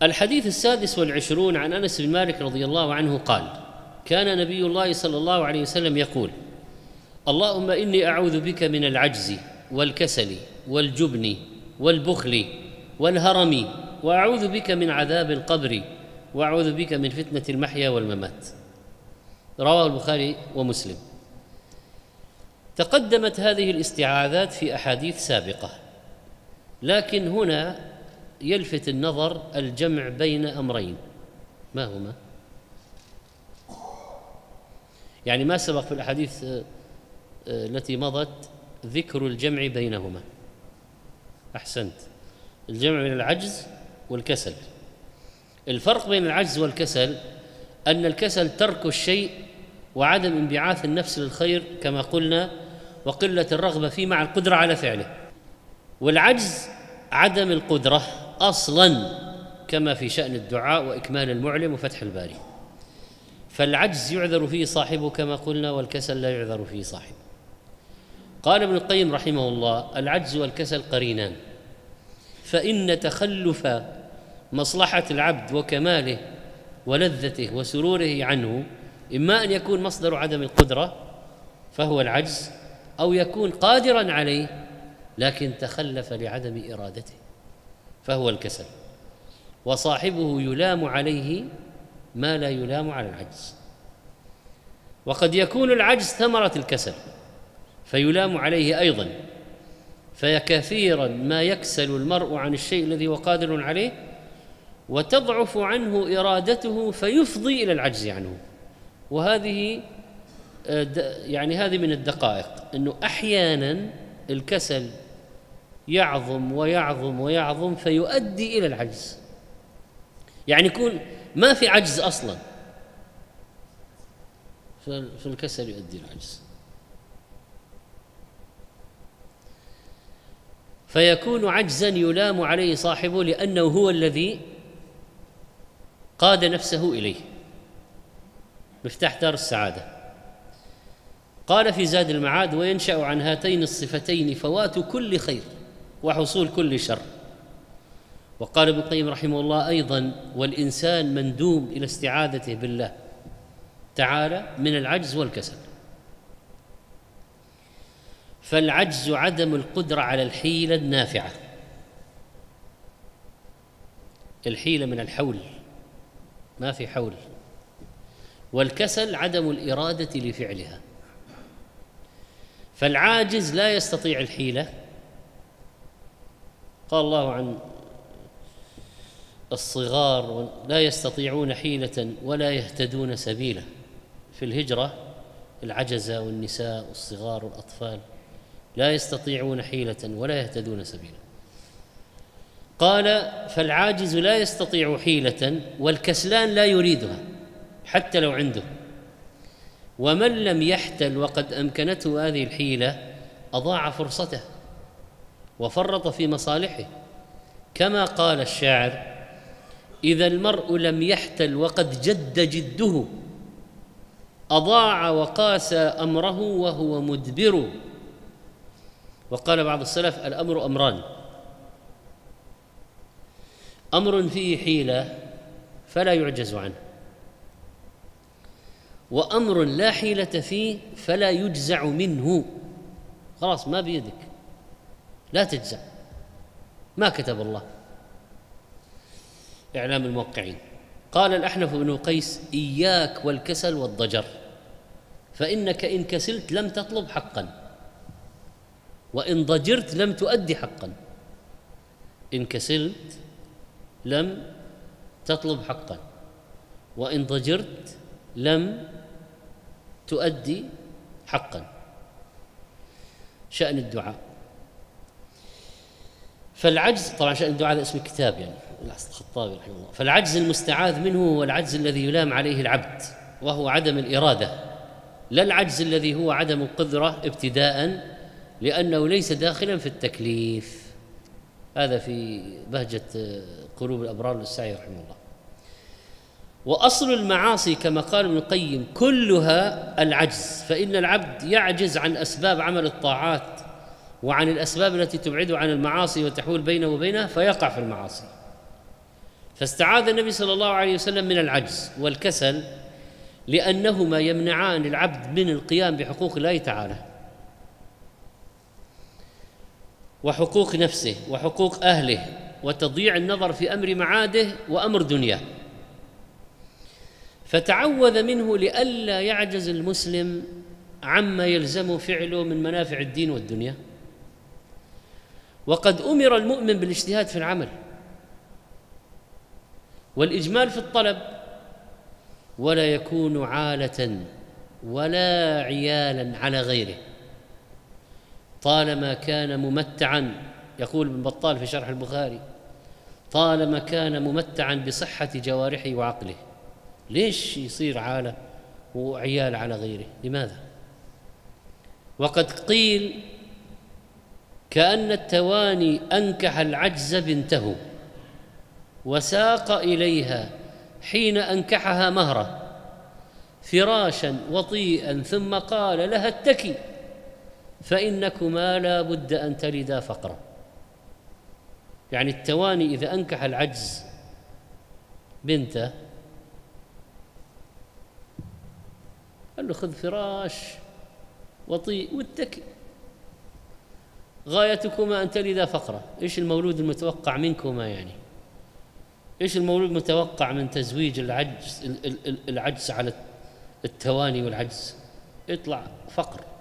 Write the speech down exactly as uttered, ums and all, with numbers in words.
الحديث السادس والعشرون عن أنس بن مالك رضي الله عنه قال: كان نبي الله صلى الله عليه وسلم يقول: اللهم إني أعوذ بك من العجز والكسل والجبن والبخل والهرم، وأعوذ بك من عذاب القبر، وأعوذ بك من فتنة المحيا والممات. رواه البخاري ومسلم. تقدمت هذه الاستعاذات في أحاديث سابقة، لكن هنا يلفت النظر الجمع بين أمرين. ما هما؟ يعني ما سبق في الأحاديث التي مضت ذكر الجمع بينهما. أحسنت، الجمع بين العجز والكسل. الفرق بين العجز والكسل أن الكسل ترك الشيء وعدم انبعاث النفس للخير كما قلنا، وقلة الرغبة فيه مع القدرة على فعله. والعجز عدم القدرة أصلاً، كما في شأن الدعاء وإكمال المعلم وفتح الباري. فالعجز يعذر فيه صاحبه كما قلنا، والكسل لا يعذر فيه صاحبه. قال ابن القيم رحمه الله: العجز والكسل قرينان، فإن تخلف مصلحة العبد وكماله ولذته وسروره عنه إما أن يكون مصدر عدم القدرة فهو العجز، أو يكون قادراً عليه لكن تخلف لعدم إرادته فهو الكسل، وصاحبه يلام عليه ما لا يلام على العجز. وقد يكون العجز ثمرة الكسل فيلام عليه أيضاً، فكثيراً ما يكسل المرء عن الشيء الذي هو قادر عليه وتضعف عنه إرادته فيفضي إلى العجز عنه. وهذه يعني هذه من الدقائق، أنه أحياناً الكسل يعظم ويعظم ويعظم فيؤدي إلى العجز. يعني يكون ما في عجز أصلاً، فالكسل يؤدي إلى العجز، فيكون عجزاً يلام عليه صاحبه لأنه هو الذي قاد نفسه إليه. مفتاح دار السعادة قال في زاد المعاد: وينشأ عن هاتين الصفتين فوات كل خير وحصول كل شر. وقال ابن القيم رحمه الله أيضاً: والإنسان مندوب إلى استعاذته بالله تعالى من العجز والكسل. فالعجز عدم القدرة على الحيلة النافعة، الحيلة من الحول، ما في حول. والكسل عدم الإرادة لفعلها. فالعاجز لا يستطيع الحيلة. قال الله عن الصغار: لا يستطيعون حيلة ولا يهتدون سبيلا. في الهجرة العجزة والنساء والصغار والأطفال لا يستطيعون حيلة ولا يهتدون سبيلا. قال: فالعاجز لا يستطيع حيلة، والكسلان لا يريدها حتى لو عنده. ومن لم يحتل وقد أمكنته هذه الحيلة أضاع فرصته وفرط في مصالحه، كما قال الشاعر: إذا المرء لم يحتل وقد جد جده، أضاع وقاس أمره وهو مدبر. وقال بعض السلف: الأمر أمران: أمر فيه حيلة فلا يعجز عنه، وأمر لا حيلة فيه فلا يجزع منه. خلاص ما بيدك، لا تجزع، ما كتب الله. إعلام الموقعين. قال الأحنف بن قيس: إياك والكسل والضجر، فإنك إن كسلت لم تطلب حقا، وإن ضجرت لم تؤدي حقا. إن كسلت لم تطلب حقا، وإن ضجرت لم تؤدي حقا. شأن الدعاء. فالعجز، طبعا شأن الدعاء هذا اسم الكتاب يعني الخطابي رحمه الله. فالعجز المستعاذ منه هو العجز الذي يلام عليه العبد، وهو عدم الإرادة، لا العجز الذي هو عدم القدرة ابتداء، لأنه ليس داخلا في التكليف. هذا في بهجة قلوب الأبرار للسعي رحمه الله. وأصل المعاصي كما قال ابن القيم كلها العجز، فإن العبد يعجز عن أسباب عمل الطاعات وعن الأسباب التي تبعده عن المعاصي وتحول بينه وبينه، فيقع في المعاصي. فاستعاذ النبي صلى الله عليه وسلم من العجز والكسل، لأنهما يمنعان العبد من القيام بحقوق الله تعالى وحقوق نفسه وحقوق أهله، وتضييع النظر في أمر معاده وأمر دنياه. فتعوذ منه لئلا يعجز المسلم عما يلزم فعله من منافع الدين والدنيا. وقد أمر المؤمن بالاجتهاد في العمل والإجمال في الطلب، ولا يكون عالة ولا عيالا على غيره طالما كان ممتعا. يقول ابن بطال في شرح البخاري: طالما كان ممتعا بصحة جوارحه وعقله. ليش يصير عالة وعيال على غيره؟ لماذا؟ وقد قيل: كأن التواني أنكح العجز بنته وساق إليها حين أنكحها مهره فراشا وطيئا، ثم قال لها: اتكي فإنكما لا بد أن تلدا فقرا. يعني التواني إذا أنكح العجز بنته قال له: خذ فراش وطيء واتكي، غايتكما أن تلدا فقرا. إيش المولود المتوقع منكما؟ يعني إيش المولود المتوقع من تزويج العجز العجز على التواني والعجز؟ يطلع فقر.